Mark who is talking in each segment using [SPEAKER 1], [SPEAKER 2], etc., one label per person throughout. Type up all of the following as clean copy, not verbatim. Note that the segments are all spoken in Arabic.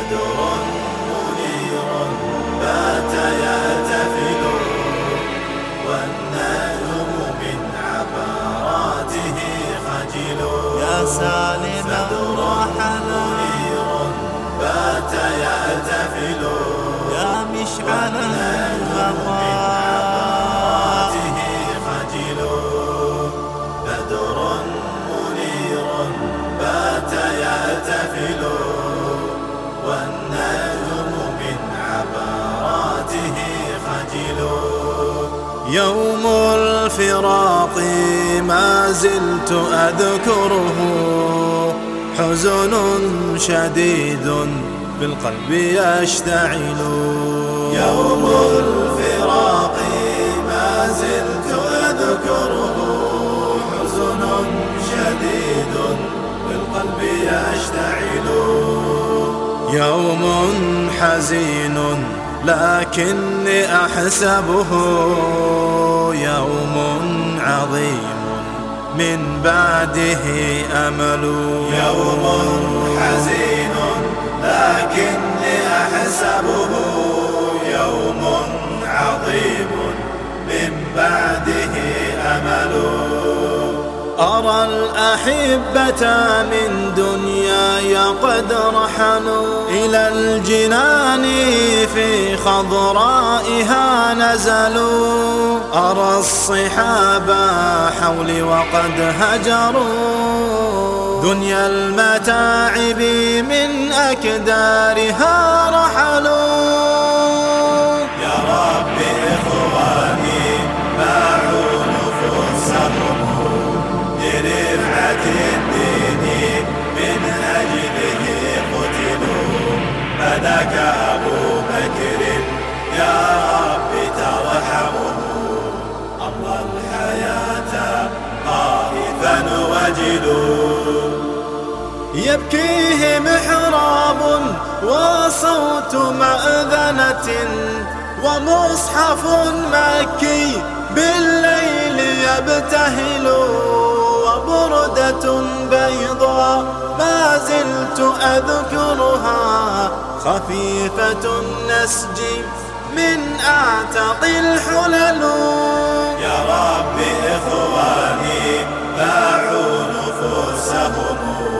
[SPEAKER 1] بدر منير بات يهتفل والنجم من عبراته خجل.
[SPEAKER 2] يا سالما رحلا
[SPEAKER 1] بات يهتفل
[SPEAKER 2] يا مشعل
[SPEAKER 1] البقاء خجل. بدر منير بات يهتفل والنجم من عبراته خجل. يوم الفراق ما زلت أذكره حزن شديد في القلب يشتعل. يوم الفراق ما زلت أذكره حزن شديد في القلب يشتعل. يوم حزين لكني أحسبه يوم عظيم من بعده أمل. يوم حزين لكني أحسبه يوم عظيم من بعده أمل. أرى الأحبة من دنياي قد رحلوا إلى الجنان في خضرائها نزلوا. أرى الصحاب حولي وقد هجروا دنيا المتاعب من أكدارها رحلوا. يا رب إخواني باعوا نفوسهم لرفعة الدين من أجله قتلوا. فذاك أبو بكر يا رب ترحمه أمضى الحياة خائفا وجلوا. يبكيه محراب وصوت مأذنة ومصحف مكي بالليل يبتهل وبردة بيضاء ما زلت أذكرها خفيفة النسج من أعتق الحلل. يا رب إخواني باعوا نفوسهم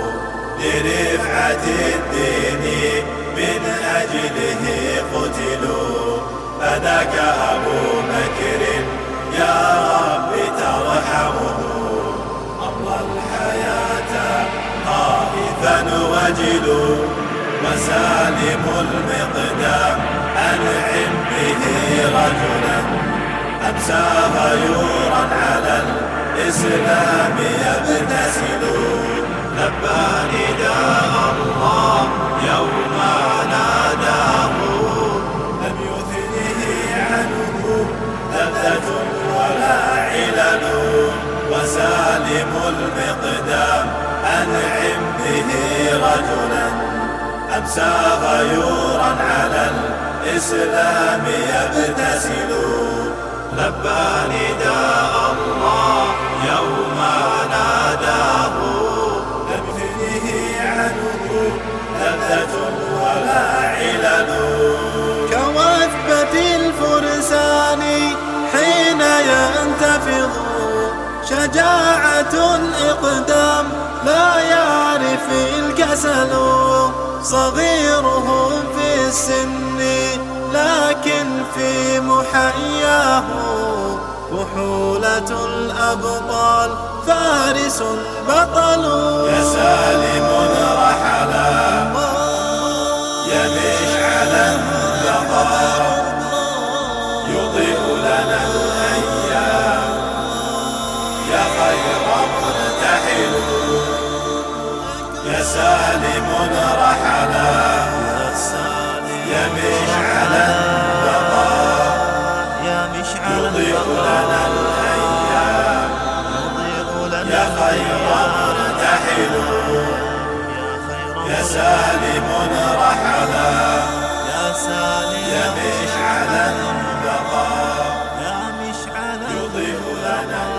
[SPEAKER 1] لرفعة الدين من أجله قتلوا. فذاك أبو بكر يا رب ترحمه أمضى الحياة خائفا وجلوا. وسالم المقدام أنعم به رجلا أمسى غيورا على الإسلام يبتسل. لبى نداء الله يوم ناداه لم يثنه عنه لذة ولا علل. وسالم المقدام أنعم به رجلا أمسى غيورا على الإسلام يبتسل. لبى نداء الله يوم ناداه لم يثنه عنه لذة ولا علل. كوثبة الفرسان حين ينتفض شجاعة إقدام لا يعرف الكسل. صغيرهم في السن لكن في محياه فحولة الأبطال فارس بطل. يا سالم رحلا يا مشعل البقاء يضيء لنا الأيام يا خير مرتحل. يا سالم رحلا يا مشعل البقاء يضيء لنا الأيام يا خير مرتحل. يا سالم رحلا يا مشعل البقاء يضيء لنا